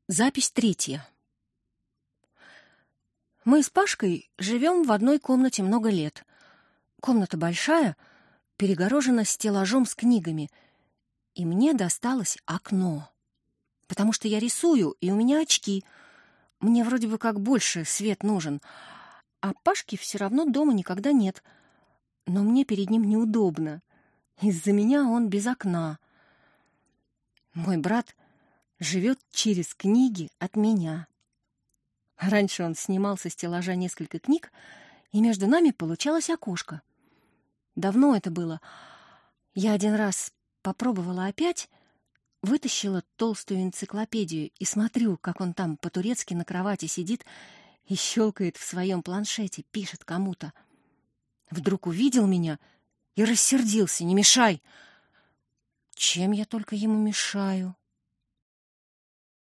Запись 3. Мы с Пашкой живем в одной комнате много лет. Комната большая, перегорожена стеллажом с книгами, и мне досталось окно, потому что я рисую, и у меня очки. Мне вроде бы как больше свет нужен, а Пашки все равно дома никогда нет. Но мне перед ним неудобно. Из-за меня он без окна. Мой брат живет через книги от меня. Раньше он снимал со стеллажа несколько книг, и между нами получалось окошко. Давно это было. Я один раз попробовала опять, вытащила толстую энциклопедию и смотрю, как он там по-турецки на кровати сидит и щелкает в своем планшете, пишет кому-то. Вдруг увидел меня и рассердился: «Не мешай!» Чем я только ему мешаю?